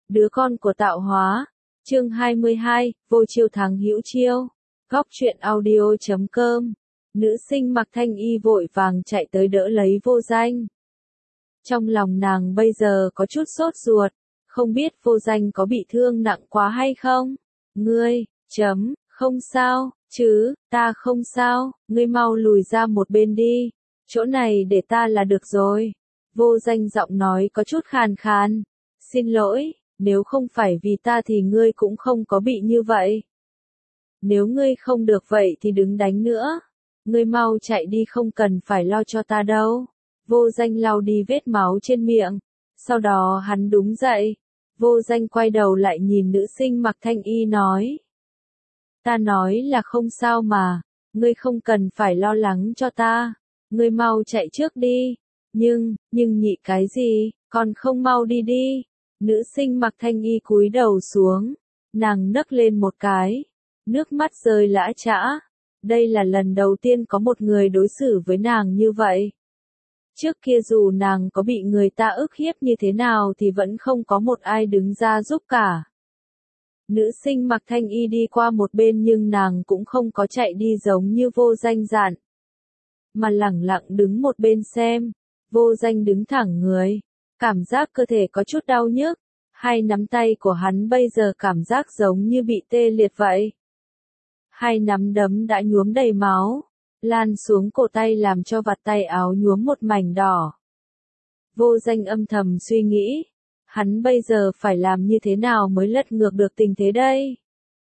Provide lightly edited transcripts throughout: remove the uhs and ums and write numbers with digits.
Đứa con của tạo hóa. Chương 22, vô chiêu thắng hữu chiêu. Góc truyện audio.com. Nữ sinh mặc thanh y vội vàng chạy tới đỡ lấy Vô Danh. Trong lòng nàng bây giờ có chút sốt ruột, không biết Vô Danh có bị thương nặng quá hay không? Ngươi, không sao, chứ, ta không sao, ngươi mau lùi ra một bên đi, chỗ này để ta là được rồi. Vô Danh giọng nói có chút khàn khàn. Xin lỗi, nếu không phải vì ta thì ngươi cũng không có bị như vậy. Nếu ngươi không được vậy thì đừng đánh nữa. Ngươi mau chạy đi, không cần phải lo cho ta đâu. Vô Danh lau đi vết máu trên miệng. Sau đó hắn đứng dậy. Vô Danh quay đầu lại nhìn nữ sinh mặc thanh y nói. Ta nói là không sao mà. Ngươi không cần phải lo lắng cho ta. Ngươi mau chạy trước đi. Nhưng nhị cái gì, còn không mau đi đi. Nữ sinh mặc thanh y cúi đầu xuống. Nàng nấc lên một cái. Nước mắt rơi lã chã. Đây là lần đầu tiên có một người đối xử với nàng như vậy. Trước kia dù nàng có bị người ta ức hiếp như thế nào thì vẫn không có một ai đứng ra giúp cả. Nữ sinh mặc thanh y đi qua một bên nhưng nàng cũng không có chạy đi giống như Vô Danh dặn, mà lẳng lặng đứng một bên xem. Vô Danh đứng thẳng người, cảm giác cơ thể có chút đau nhức, hai nắm tay của hắn bây giờ cảm giác giống như bị tê liệt vậy. Hai nắm đấm đã nhuốm đầy máu, lan xuống cổ tay làm cho vạt tay áo nhuốm một mảnh đỏ. Vô Danh âm thầm suy nghĩ, hắn bây giờ phải làm như thế nào mới lật ngược được tình thế đây?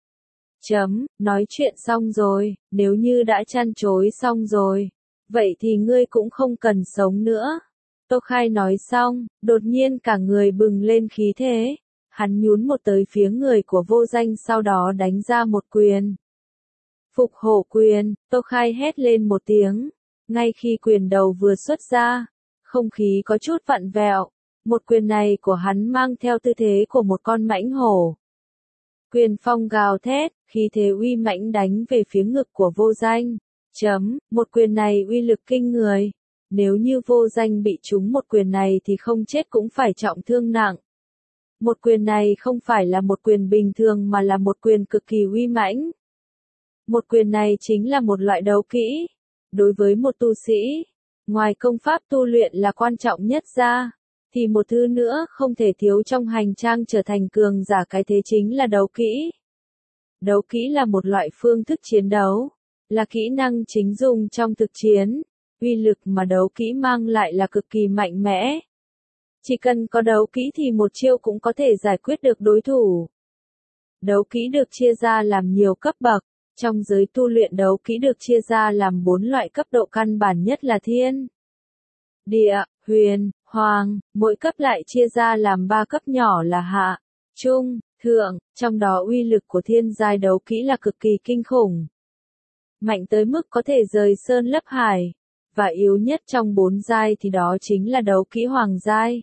Nói chuyện xong rồi, nếu như đã chăn chối xong rồi, vậy thì ngươi cũng không cần sống nữa. Tô Khai nói xong, đột nhiên cả người bừng lên khí thế. Hắn nhún một tới phía người của Vô Danh, sau đó đánh ra một quyền. Phục hổ quyền, Tô Khai hét lên một tiếng. Ngay khi quyền đầu vừa xuất ra, không khí có chút vặn vẹo. Một quyền này của hắn mang theo tư thế của một con mãnh hổ. Quyền phong gào thét, khí thế uy mãnh đánh về phía ngực của Vô Danh. Một quyền này uy lực kinh người. Nếu như Vô Danh bị trúng một quyền này thì không chết cũng phải trọng thương nặng. Một quyền này không phải là một quyền bình thường mà là một quyền cực kỳ uy mãnh. Một quyền này chính là một loại đấu kỹ. Đối với một tu sĩ, ngoài công pháp tu luyện là quan trọng nhất ra, thì một thứ nữa không thể thiếu trong hành trang trở thành cường giả, cái thế chính là đấu kỹ. Đấu kỹ là một loại phương thức chiến đấu, là kỹ năng chính dùng trong thực chiến. Uy lực mà đấu kỹ mang lại là cực kỳ mạnh mẽ. Chỉ cần có đấu kỹ thì một chiêu cũng có thể giải quyết được đối thủ. Đấu kỹ được chia ra làm nhiều cấp bậc. Trong giới tu luyện, đấu kỹ được chia ra làm 4 loại cấp độ, căn bản nhất là thiên, địa, huyền, hoàng, mỗi cấp lại chia ra làm 3 cấp nhỏ là hạ, trung, thượng, trong đó uy lực của thiên giai đấu kỹ là cực kỳ kinh khủng. Mạnh tới mức có thể rời sơn lấp hải, và yếu nhất trong 4 giai thì đó chính là đấu kỹ hoàng giai.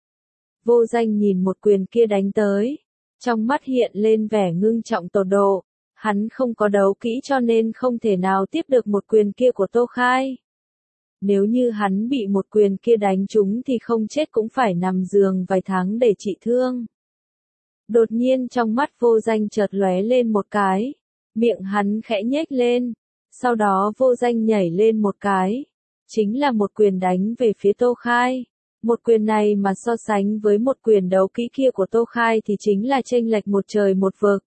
Vô Danh nhìn một quyền kia đánh tới, trong mắt hiện lên vẻ ngưng trọng tột độ. Hắn không có đấu kỹ cho nên không thể nào tiếp được một quyền kia của Tô Khai. Nếu như hắn bị một quyền kia đánh trúng thì không chết cũng phải nằm giường vài tháng để trị thương. Đột nhiên trong mắt Vô Danh chợt lóe lên một cái, miệng hắn khẽ nhếch lên, sau đó Vô Danh nhảy lên một cái, chính là một quyền đánh về phía Tô Khai. Một quyền này mà so sánh với một quyền đấu kỹ kia của Tô Khai thì chính là chênh lệch một trời một vực.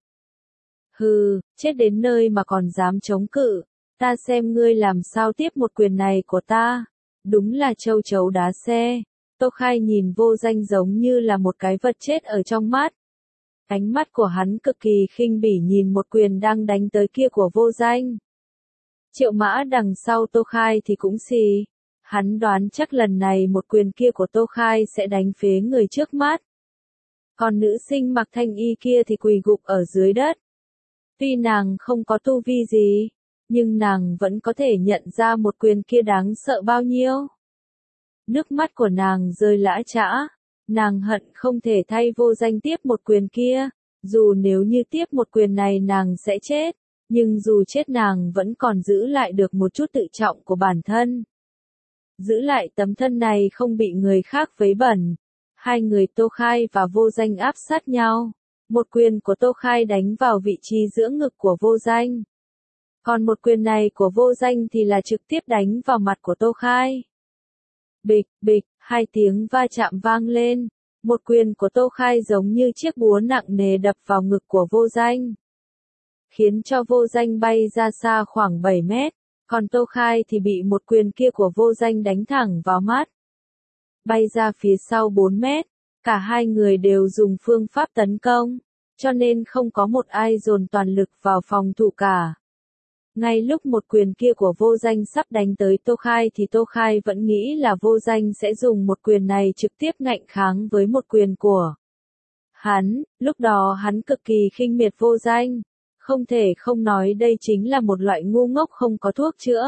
Hừ, chết đến nơi mà còn dám chống cự, ta xem ngươi làm sao tiếp một quyền này của ta. Đúng là châu chấu đá xe. Tô Khai nhìn Vô Danh giống như là một cái vật chết ở trong mắt. Ánh mắt của hắn cực kỳ khinh bỉ nhìn một quyền đang đánh tới kia của Vô Danh. Triệu Mã đằng sau Tô Khai thì cũng xì. Hắn đoán chắc lần này một quyền kia của Tô Khai sẽ đánh phế người trước mắt. Còn nữ sinh mặc thanh y kia thì quỳ gục ở dưới đất. Tuy nàng không có tu vi gì, nhưng nàng vẫn có thể nhận ra một quyền kia đáng sợ bao nhiêu. Nước mắt của nàng rơi lã chã, nàng hận không thể thay Vô Danh tiếp một quyền kia, dù nếu như tiếp một quyền này nàng sẽ chết, nhưng dù chết nàng vẫn còn giữ lại được một chút tự trọng của bản thân. Giữ lại tấm thân này không bị người khác vấy bẩn, Hai người Tô Khai và Vô Danh áp sát nhau. Một quyền của Tô Khai đánh vào vị trí giữa ngực của Vô Danh. Còn một quyền này của Vô Danh thì là trực tiếp đánh vào mặt của Tô Khai. Bịch, bịch, hai tiếng va chạm vang lên. Một quyền của Tô Khai giống như chiếc búa nặng nề đập vào ngực của Vô Danh, khiến cho Vô Danh bay ra xa khoảng 7 mét, còn Tô Khai thì bị một quyền kia của Vô Danh đánh thẳng vào mắt, bay ra phía sau 4 mét. Cả hai người đều dùng phương pháp tấn công, cho nên không có một ai dồn toàn lực vào phòng thủ cả. Ngay lúc một quyền kia của Vô Danh sắp đánh tới Tô Khai thì Tô Khai vẫn nghĩ là Vô Danh sẽ dùng một quyền này trực tiếp ngạnh kháng với một quyền của hắn. Lúc đó hắn cực kỳ khinh miệt Vô Danh, không thể không nói đây chính là một loại ngu ngốc không có thuốc chữa.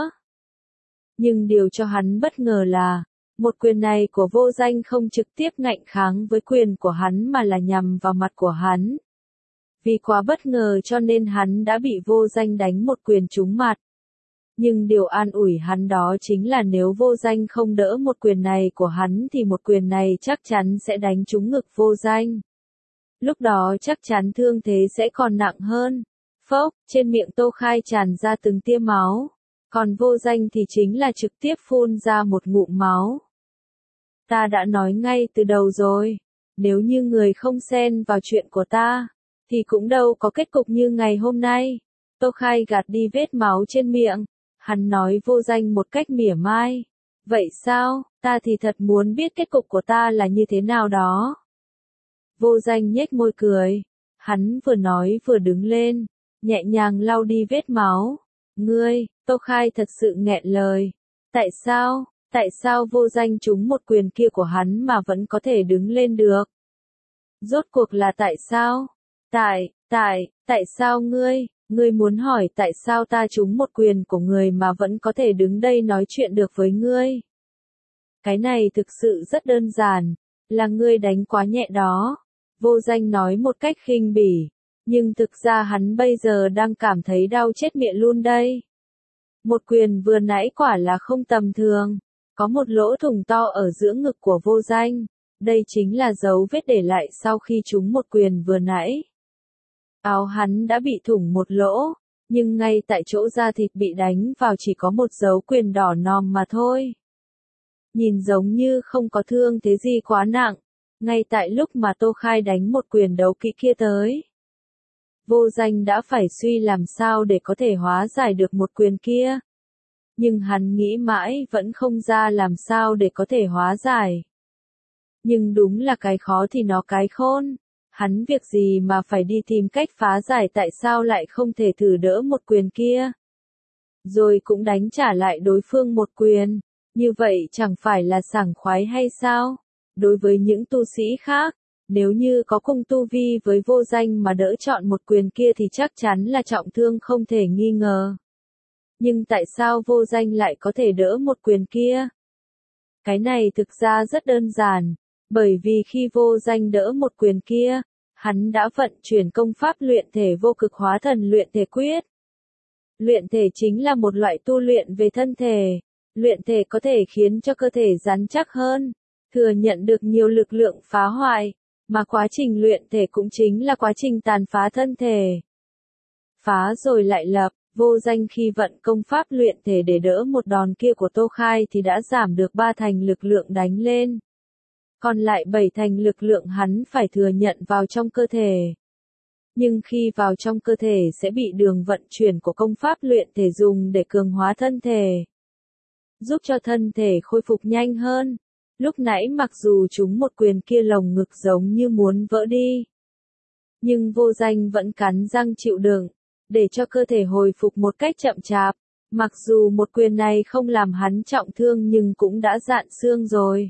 Nhưng điều cho hắn bất ngờ là, một quyền này của Vô Danh không trực tiếp ngạnh kháng với quyền của hắn mà là nhằm vào mặt của hắn. Vì quá bất ngờ cho nên hắn đã bị Vô Danh đánh một quyền trúng mặt. Nhưng điều an ủi hắn đó chính là nếu Vô Danh không đỡ một quyền này của hắn thì một quyền này chắc chắn sẽ đánh trúng ngực Vô Danh. Lúc đó chắc chắn thương thế sẽ còn nặng hơn. Phốc, trên miệng Tô Khai tràn ra từng tia máu. Còn Vô Danh thì chính là trực tiếp phun ra một ngụm máu. Ta đã nói ngay từ đầu rồi, nếu như người không xen vào chuyện của ta, thì cũng đâu có kết cục như ngày hôm nay. Tô Khai gạt đi vết máu trên miệng, hắn nói Vô Danh một cách mỉa mai. Vậy sao, ta thì thật muốn biết kết cục của ta là như thế nào đó. Vô Danh nhếch môi cười, hắn vừa nói vừa đứng lên, nhẹ nhàng lau đi vết máu. Ngươi, Tô Khai thật sự nghẹn lời. Tại sao Vô Danh trúng một quyền kia của hắn mà vẫn có thể đứng lên được? Rốt cuộc là tại sao? Tại sao ngươi muốn hỏi tại sao ta trúng một quyền của người mà vẫn có thể đứng đây nói chuyện được với ngươi? Cái này thực sự rất đơn giản, là ngươi đánh quá nhẹ đó. Vô Danh nói một cách khinh bỉ, nhưng thực ra hắn bây giờ đang cảm thấy đau chết mẹ luôn đây. Một quyền vừa nãy quả là không tầm thường, có một lỗ thủng to ở giữa ngực của Vô Danh, đây chính là dấu vết để lại sau khi trúng một quyền vừa nãy. Áo hắn đã bị thủng một lỗ, nhưng ngay tại chỗ da thịt bị đánh vào chỉ có một dấu quyền đỏ nòm mà thôi. Nhìn giống như không có thương thế gì quá nặng, ngay tại lúc mà Tô Khai đánh một quyền đấu kỹ kia tới. Vô Danh đã phải suy làm sao để có thể hóa giải được một quyền kia. Nhưng hắn nghĩ mãi vẫn không ra làm sao để có thể hóa giải. Nhưng đúng là cái khó thì nó cái khôn. Hắn việc gì mà phải đi tìm cách phá giải tại sao lại không thể thử đỡ một quyền kia. Rồi cũng đánh trả lại đối phương một quyền. Như vậy chẳng phải là sảng khoái hay sao? Đối với những tu sĩ khác, nếu như có cùng tu vi với Vô Danh mà đỡ chọn một quyền kia thì chắc chắn là trọng thương không thể nghi ngờ. Nhưng tại sao Vô Danh lại có thể đỡ một quyền kia? Cái này thực ra rất đơn giản, bởi vì khi Vô Danh đỡ một quyền kia, hắn đã vận chuyển công pháp luyện thể vô cực hóa thần luyện thể quyết. Luyện thể chính là một loại tu luyện về thân thể. Luyện thể có thể khiến cho cơ thể rắn chắc hơn, thừa nhận được nhiều lực lượng phá hoại, mà quá trình luyện thể cũng chính là quá trình tàn phá thân thể. Phá rồi lại lập, Vô Danh khi vận công pháp luyện thể để đỡ một đòn kia của Tô Khai thì đã giảm được 3 thành lực lượng đánh lên. Còn lại 7 thành lực lượng hắn phải thừa nhận vào trong cơ thể. Nhưng khi vào trong cơ thể sẽ bị đường vận chuyển của công pháp luyện thể dùng để cường hóa thân thể, giúp cho thân thể khôi phục nhanh hơn. Lúc nãy mặc dù chúng một quyền kia lồng ngực giống như muốn vỡ đi, nhưng Vô Danh vẫn cắn răng chịu đựng, để cho cơ thể hồi phục một cách chậm chạp. Mặc dù một quyền này không làm hắn trọng thương nhưng cũng đã rạn xương rồi.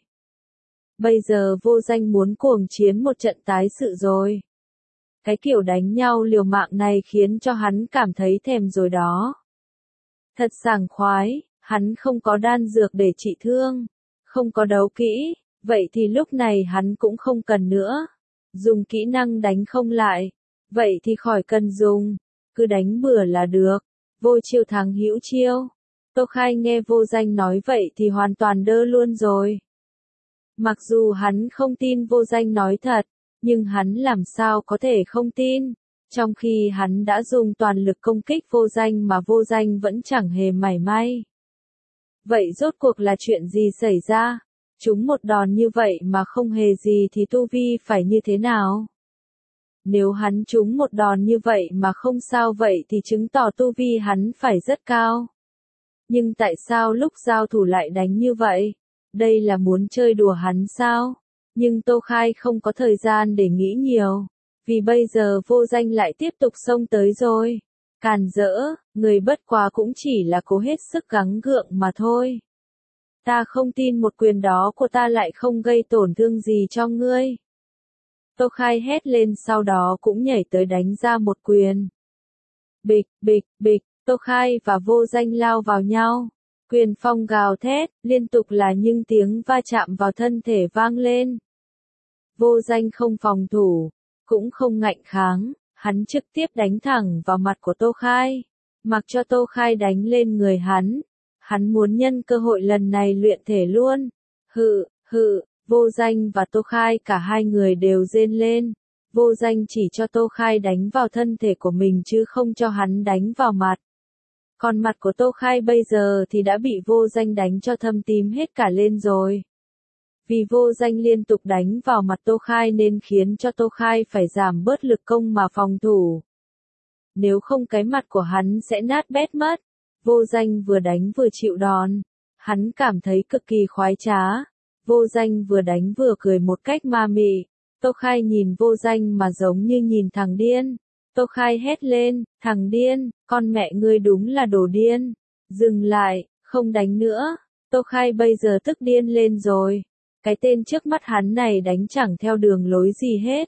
Bây giờ Vô Danh muốn cuồng chiến một trận tái sự rồi. Cái kiểu đánh nhau liều mạng này khiến cho hắn cảm thấy thèm rồi đó. Thật sảng khoái, hắn không có đan dược để trị thương, không có đấu kỹ, vậy thì lúc này hắn cũng không cần nữa. Dùng kỹ năng đánh không lại, vậy thì khỏi cần dùng, cứ đánh bừa là được. Vô chiêu thắng hữu chiêu. Tô Khai nghe Vô Danh nói vậy thì hoàn toàn đơ luôn rồi. Mặc dù hắn không tin Vô Danh nói thật, nhưng hắn làm sao có thể không tin, trong khi hắn đã dùng toàn lực công kích Vô Danh mà Vô Danh vẫn chẳng hề mảy may. Vậy rốt cuộc là chuyện gì xảy ra? Chúng một đòn như vậy mà không hề gì thì tu vi phải như thế nào? Nếu hắn trúng một đòn như vậy mà không sao vậy thì chứng tỏ tu vi hắn phải rất cao. Nhưng tại sao lúc giao thủ lại đánh như vậy? Đây là muốn chơi đùa hắn sao? Nhưng Tô Khai không có thời gian để nghĩ nhiều. Vì bây giờ Vô Danh lại tiếp tục xông tới rồi. Càn rỡ, người bất quá cũng chỉ là cố hết sức gắng gượng mà thôi. Ta không tin một quyền đó của ta lại không gây tổn thương gì cho ngươi. Tô Khai hét lên sau đó cũng nhảy tới đánh ra một quyền. Bịch, bịch, bịch, Tô Khai và Vô Danh lao vào nhau. Quyền phong gào thét, liên tục là những tiếng va chạm vào thân thể vang lên. Vô Danh không phòng thủ, cũng không ngạnh kháng, hắn trực tiếp đánh thẳng vào mặt của Tô Khai. Mặc cho Tô Khai đánh lên người hắn muốn nhân cơ hội lần này luyện thể luôn. Hự, Vô Danh và Tô Khai cả hai người đều rên lên. Vô Danh chỉ cho Tô Khai đánh vào thân thể của mình chứ không cho hắn đánh vào mặt. Còn mặt của Tô Khai bây giờ thì đã bị Vô Danh đánh cho thâm tím hết cả lên rồi. Vì Vô Danh liên tục đánh vào mặt Tô Khai nên khiến cho Tô Khai phải giảm bớt lực công mà phòng thủ. Nếu không cái mặt của hắn sẽ nát bét mất. Vô Danh vừa đánh vừa chịu đòn. Hắn cảm thấy cực kỳ khoái trá. Vô Danh vừa đánh vừa cười một cách ma mị. Tô Khai nhìn Vô Danh mà giống như nhìn thằng điên. Tô Khai hét lên, thằng điên, con mẹ ngươi đúng là đồ điên. Dừng lại, không đánh nữa. Tô Khai bây giờ tức điên lên rồi. Cái tên trước mắt hắn này đánh chẳng theo đường lối gì hết.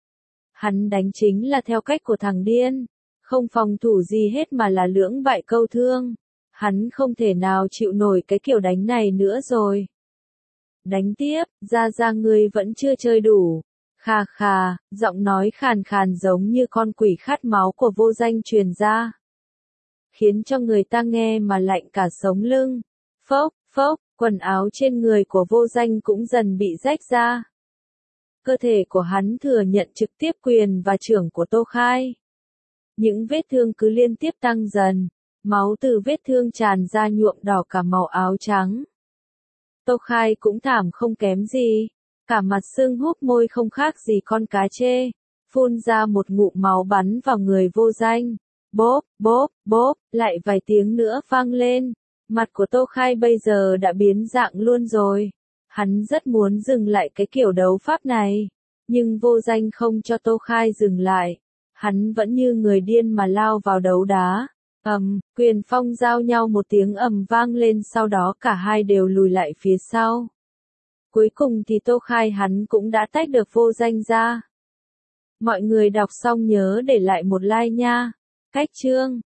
Hắn đánh chính là theo cách của thằng điên. Không phòng thủ gì hết mà là lưỡng bại câu thương. Hắn không thể nào chịu nổi cái kiểu đánh này nữa rồi. Đánh tiếp, ra ngươi vẫn chưa chơi đủ. Khà khà, giọng nói khàn khàn giống như con quỷ khát máu của Vô Danh truyền ra. Khiến cho người ta nghe mà lạnh cả sống lưng. Phốc, quần áo trên người của Vô Danh cũng dần bị rách ra. Cơ thể của hắn thừa nhận trực tiếp quyền và chưởng của Tô Khai. Những vết thương cứ liên tiếp tăng dần, máu từ vết thương tràn ra nhuộm đỏ cả màu áo trắng. Tô Khai cũng thảm không kém gì, cả mặt sưng húp môi không khác gì con cá chê, phun ra một ngụm máu bắn vào người Vô Danh. Bốp, lại vài tiếng nữa vang lên. Mặt của Tô Khai bây giờ đã biến dạng luôn rồi. Hắn rất muốn dừng lại cái kiểu đấu pháp này, nhưng Vô Danh không cho Tô Khai dừng lại. Hắn vẫn như người điên mà lao vào đấu đá. Quyền phong giao nhau một tiếng ầm vang lên, sau đó cả hai đều lùi lại phía sau. Cuối cùng thì Tô Khai hắn cũng đã tách được Vô Danh ra. Mọi người đọc xong nhớ để lại một like nha. Cách chương